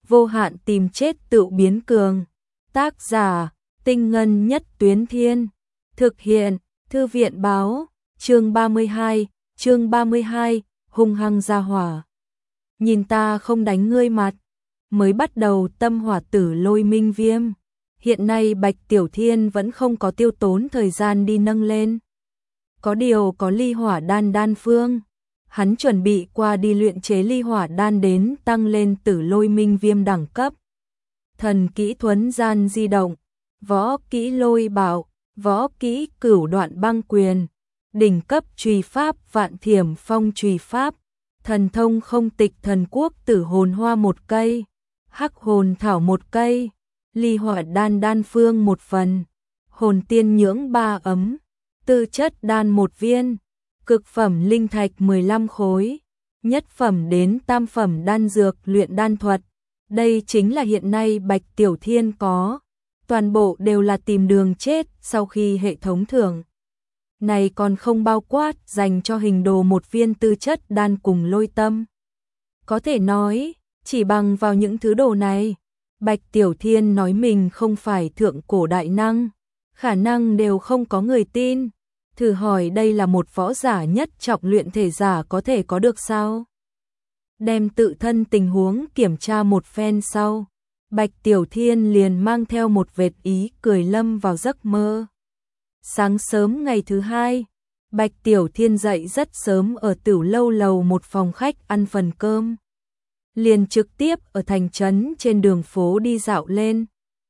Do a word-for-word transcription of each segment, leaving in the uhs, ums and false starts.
vô hạn tìm chết tự biến cường. Tác giả, Tinh Ngân Nhất Tuyến Thiên. Thực hiện, Thư viện Báo. Chương ba mươi hai, chương ba mươi hai, hung hăng ra hỏa. Nhìn ta không đánh ngươi mặt. Mới bắt đầu tâm hỏa tử lôi minh viêm. Hiện nay Bạch Tiểu Thiên vẫn không có tiêu tốn thời gian đi nâng lên. Có điều có ly hỏa đan đan phương. Hắn chuẩn bị qua đi luyện chế ly hỏa đan đến tăng lên tử lôi minh viêm đẳng cấp. Thần kỹ thuấn gian di động, võ kỹ lôi bạo, võ kỹ cửu đoạn băng quyền, đỉnh cấp trùy pháp vạn thiểm phong trùy pháp, thần thông không tịch thần quốc tử hồn hoa một cây, hắc hồn thảo một cây, ly hỏa đan đan phương một phần, hồn tiên nhưỡng ba ấm, tư chất đan một viên, cực phẩm linh thạch mười lăm khối, nhất phẩm đến tam phẩm đan dược luyện đan thuật. Đây chính là hiện nay Bạch Tiểu Thiên có, toàn bộ đều là tìm đường chết sau khi hệ thống thưởng. Này còn không bao quát dành cho hình đồ một viên tư chất đan cùng lôi tâm. Có thể nói, chỉ bằng vào những thứ đồ này, Bạch Tiểu Thiên nói mình không phải thượng cổ đại năng, khả năng đều không có người tin. Thử hỏi đây là một võ giả nhất trọng luyện thể giả có thể có được sao? Đem tự thân tình huống kiểm tra một phen sau, Bạch Tiểu Thiên liền mang theo một vệt ý cười lâm vào giấc mơ. Sáng sớm ngày thứ hai, Bạch Tiểu Thiên dậy rất sớm ở Tửu Lâu lầu một phòng khách ăn phần cơm. Liền trực tiếp ở thành trấn trên đường phố đi dạo lên.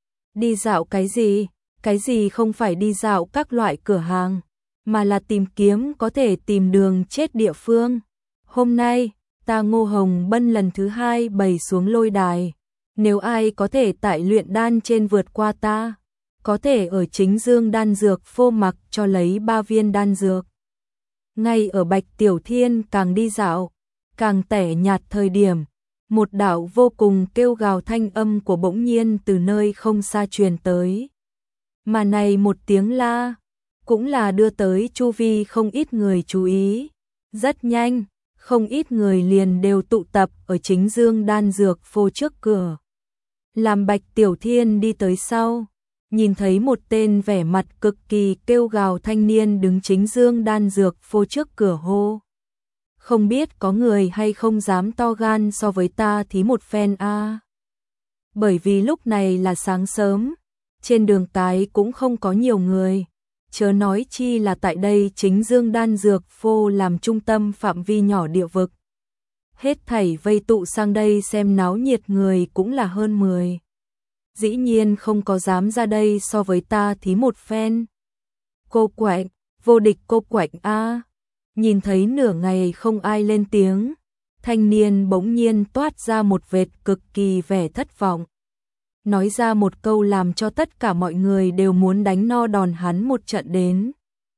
Đi dạo cái gì? Cái gì không phải đi dạo các loại cửa hàng, mà là tìm kiếm có thể tìm đường chết địa phương. Hôm nay, ta Ngô Hồng Bân lần thứ hai bày xuống lôi đài. Nếu ai có thể tại luyện đan trên vượt qua ta, có thể ở chính dương đan dược phô mặc cho lấy ba viên đan dược. Ngay ở Bạch Tiểu Thiên càng đi dạo, càng tẻ nhạt thời điểm, một đạo vô cùng kêu gào thanh âm của bỗng nhiên từ nơi không xa truyền tới. Mà này một tiếng la, cũng là đưa tới chu vi không ít người chú ý. Rất nhanh, không ít người liền đều tụ tập ở chính dương đan dược phô trước cửa. Làm Bạch Tiểu Thiên đi tới sau, nhìn thấy một tên vẻ mặt cực kỳ kêu gào thanh niên đứng chính dương đan dược phô trước cửa hô. Không biết có người hay không dám to gan so với ta thí một phen a. À. Bởi vì lúc này là sáng sớm, trên đường cái cũng không có nhiều người. Chớ nói chi là tại đây chính dương đan dược phô làm trung tâm phạm vi nhỏ địa vực. Hết thảy vây tụ sang đây xem náo nhiệt người cũng là hơn mười. Dĩ nhiên không có dám ra đây so với ta thí một phen. Cô quạnh, vô địch cô quạnh a. Nhìn thấy nửa ngày không ai lên tiếng, thanh niên bỗng nhiên toát ra một vệt cực kỳ vẻ thất vọng. Nói ra một câu làm cho tất cả mọi người đều muốn đánh no đòn hắn một trận đến.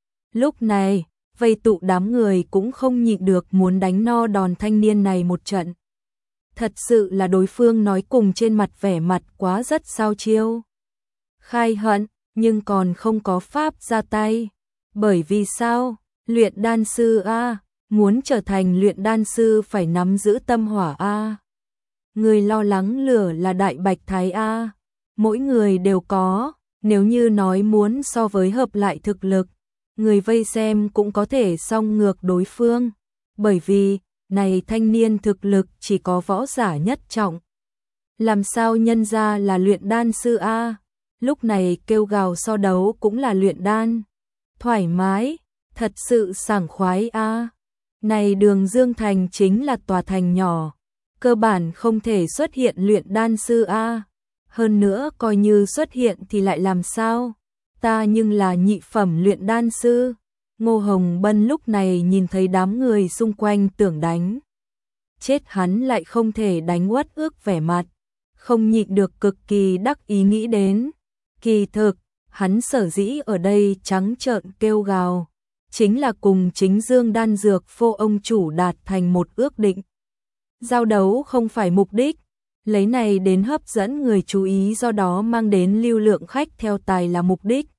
Lúc này, vây tụ đám người cũng không nhịn được muốn đánh no đòn thanh niên này một trận. Thật sự là đối phương nói cùng trên mặt vẻ mặt quá rất sao chiêu. Khai hận, nhưng còn không có pháp ra tay. Bởi vì sao? Luyện đan sư a, muốn trở thành luyện đan sư phải nắm giữ tâm hỏa a. Người lo lắng lửa là đại bạch thái a, mỗi người đều có, nếu như nói muốn so với hợp lại thực lực, người vây xem cũng có thể song ngược đối phương, bởi vì, này thanh niên thực lực chỉ có võ giả nhất trọng. Làm sao nhân ra là luyện đan sư a, lúc này kêu gào so đấu cũng là luyện đan, thoải mái, thật sự sảng khoái a. Này Đường Dương Thành chính là tòa thành nhỏ, cơ bản không thể xuất hiện luyện đan sư a. Hơn nữa coi như xuất hiện thì lại làm sao? Ta nhưng là nhị phẩm luyện đan sư. Ngô Hồng Bân lúc này nhìn thấy đám người xung quanh tưởng đánh. Chết hắn lại không thể đánh uất ước vẻ mặt. Không nhịn được cực kỳ đắc ý nghĩ đến. Kỳ thực, hắn sở dĩ ở đây trắng trợn kêu gào. Chính là cùng chính dương đan dược phô ông chủ đạt thành một ước định. Giao đấu không phải mục đích, lấy này đến hấp dẫn người chú ý do đó mang đến lưu lượng khách theo tài là mục đích.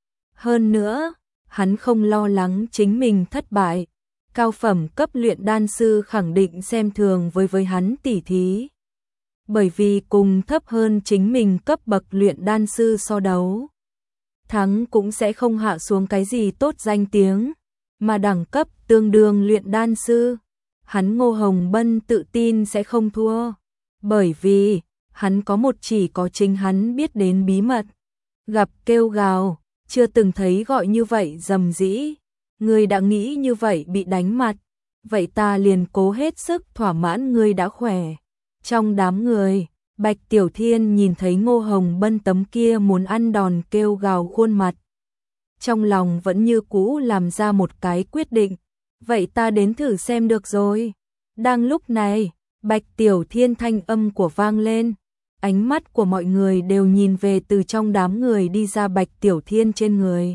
Hơn nữa, hắn không lo lắng chính mình thất bại, cao phẩm cấp luyện đan sư khẳng định xem thường với với hắn tỉ thí. bởi vì cùng thấp hơn chính mình cấp bậc luyện đan sư so đấu. Thắng cũng sẽ không hạ xuống cái gì tốt danh tiếng, mà đẳng cấp tương đương luyện đan sư. Hắn Ngô Hồng Bân tự tin sẽ không thua, bởi vì hắn có một chỉ có chính hắn biết đến bí mật. Gặp kêu gào, chưa từng thấy gọi như vậy rầm rĩ. Ngươi đã nghĩ như vậy bị đánh mặt, vậy ta liền cố hết sức thỏa mãn ngươi đã khỏe. Trong đám người, Bạch Tiểu Thiên nhìn thấy Ngô Hồng Bân tấm kia muốn ăn đòn kêu gào khuôn mặt. Trong lòng vẫn như cũ làm ra một cái quyết định, vậy ta đến thử xem được rồi. Đang lúc này, Bạch Tiểu Thiên thanh âm của vang lên, ánh mắt của mọi người đều nhìn về từ trong đám người đi ra Bạch Tiểu Thiên trên người.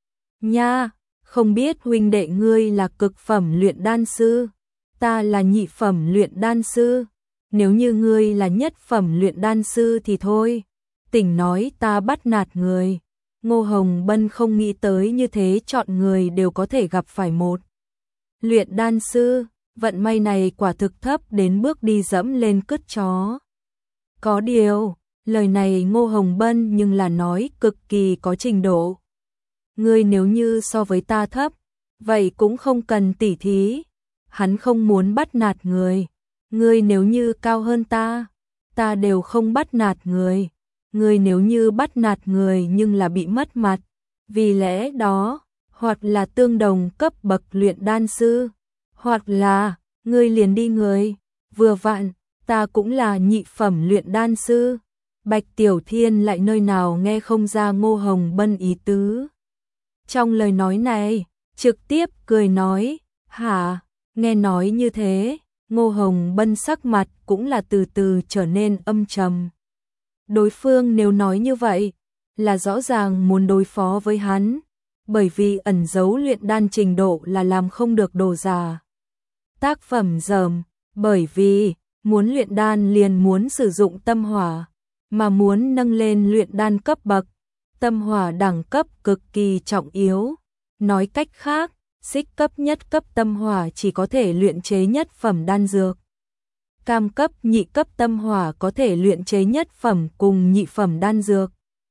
Nha, không biết huynh đệ ngươi là cực phẩm luyện đan sư, ta là nhị phẩm luyện đan sư. Nếu như ngươi là nhất phẩm luyện đan sư thì thôi, tỉnh nói ta bắt nạt người. Ngô Hồng Bân không nghĩ tới như thế chọn người đều có thể gặp phải một luyện đan sư, vận may này quả thực thấp đến bước đi dẫm lên cứt chó. Có điều, lời này Ngô Hồng Bân nhưng là nói cực kỳ có trình độ. Ngươi nếu như so với ta thấp, vậy cũng không cần tỉ thí. Hắn không muốn bắt nạt người. Ngươi nếu như cao hơn ta, ta đều không bắt nạt người. Ngươi nếu như bắt nạt người nhưng là bị mất mặt. Vì lẽ đó, hoặc là tương đồng cấp bậc luyện đan sư, hoặc là ngươi liền đi người. Vừa vặn, ta cũng là nhị phẩm luyện đan sư. Bạch Tiểu Thiên lại nơi nào nghe không ra Ngô Hồng Bân ý tứ. Trong lời nói này, trực tiếp cười nói, hả, nghe nói như thế, Ngô Hồng Bân sắc mặt cũng là từ từ trở nên âm trầm. Đối phương nếu nói như vậy, là rõ ràng muốn đối phó với hắn, bởi vì ẩn giấu luyện đan trình độ là làm không được đồ giả. Tác phẩm dởm, bởi vì muốn luyện đan liền muốn sử dụng tâm hỏa, mà muốn nâng lên luyện đan cấp bậc, tâm hỏa đẳng cấp cực kỳ trọng yếu. Nói cách khác, xích cấp nhất cấp tâm hỏa chỉ có thể luyện chế nhất phẩm đan dược. Cam cấp nhị cấp tâm hỏa có thể luyện chế nhất phẩm cùng nhị phẩm đan dược.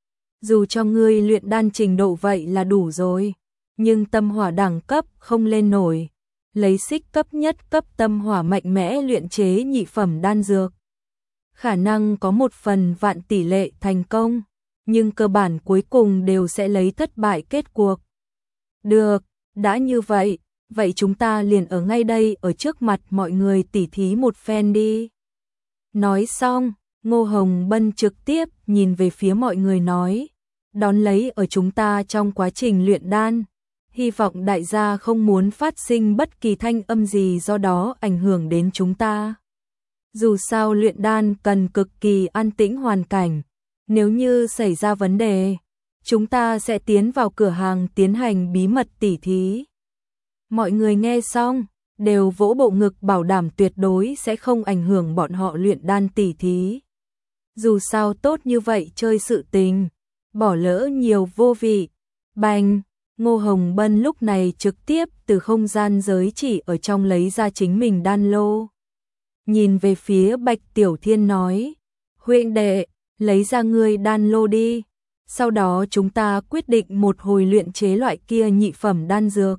Dù cho ngươi luyện đan trình độ vậy là đủ rồi, nhưng tâm hỏa đẳng cấp không lên nổi. Lấy xích cấp nhất cấp tâm hỏa mạnh mẽ luyện chế nhị phẩm đan dược, khả năng có một phần vạn tỷ lệ thành công, nhưng cơ bản cuối cùng đều sẽ lấy thất bại kết cuộc. Được, đã như vậy, vậy chúng ta liền ở ngay đây ở trước mặt mọi người tỉ thí một phen đi. Nói xong, Ngô Hồng Bân trực tiếp nhìn về phía mọi người nói, đón lấy ở chúng ta trong quá trình luyện đan, hy vọng đại gia không muốn phát sinh bất kỳ thanh âm gì do đó ảnh hưởng đến chúng ta. Dù sao luyện đan cần cực kỳ an tĩnh hoàn cảnh, nếu như xảy ra vấn đề, chúng ta sẽ tiến vào cửa hàng tiến hành bí mật tỉ thí. Mọi người nghe xong, đều vỗ bộ ngực bảo đảm tuyệt đối sẽ không ảnh hưởng bọn họ luyện đan tỉ thí. Dù sao tốt như vậy chơi sự tình, bỏ lỡ nhiều vô vị. Bành, Ngô Hồng Bân lúc này trực tiếp từ không gian giới chỉ ở trong lấy ra chính mình đan lô. Nhìn về phía Bạch Tiểu Thiên nói, huynh đệ, lấy ra ngươi đan lô đi. Sau đó chúng ta quyết định một hồi luyện chế loại kia nhị phẩm đan dược.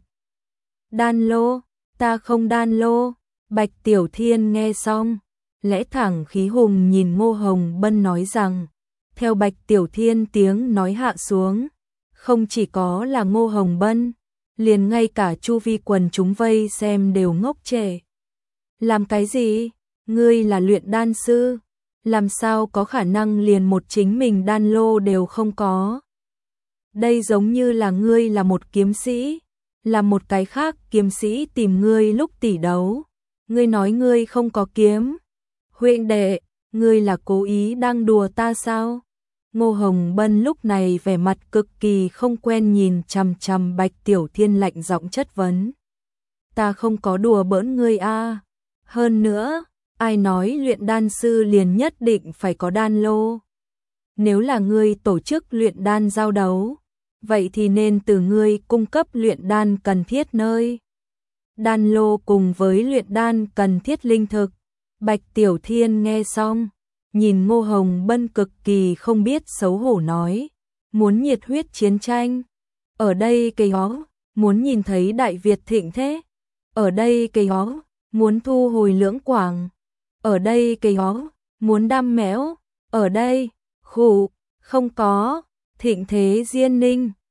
Đan lô, ta không đan lô. Bạch Tiểu Thiên nghe xong, lẽ thẳng khí hùng nhìn Ngô Hồng Bân nói rằng, theo Bạch Tiểu Thiên tiếng nói hạ xuống, không chỉ có là Ngô Hồng Bân, liền ngay cả chu vi quần chúng vây xem đều ngốc trệ. Làm cái gì? Ngươi là luyện đan sư, làm sao có khả năng liền một chính mình đan lô đều không có? Đây giống như là ngươi là một kiếm sĩ, là một cái khác kiếm sĩ tìm ngươi lúc tỉ đấu. Ngươi nói ngươi không có kiếm. Huynh đệ, ngươi là cố ý đang đùa ta sao? Ngô Hồng Bân lúc này vẻ mặt cực kỳ không quen nhìn chằm chằm Bạch Tiểu Thiên lạnh giọng chất vấn. Ta không có đùa bỡn ngươi a. Hơn nữa, ai nói luyện đan sư liền nhất định phải có đan lô? Nếu là ngươi tổ chức luyện đan giao đấu, vậy thì nên từ ngươi cung cấp luyện đan cần thiết nơi. Đan lô cùng với luyện đan cần thiết linh thực. Bạch Tiểu Thiên nghe xong, nhìn Ngô Hồng Bân cực kỳ không biết xấu hổ nói, muốn nhiệt huyết chiến tranh, ở đây cái ó, muốn nhìn thấy Đại Việt thịnh thế, ở đây cái ó, muốn thu hồi Lưỡng Quảng, ở đây cái ó, muốn đam mẽo, ở đây, khụ, không có, thịnh thế Diên Ninh.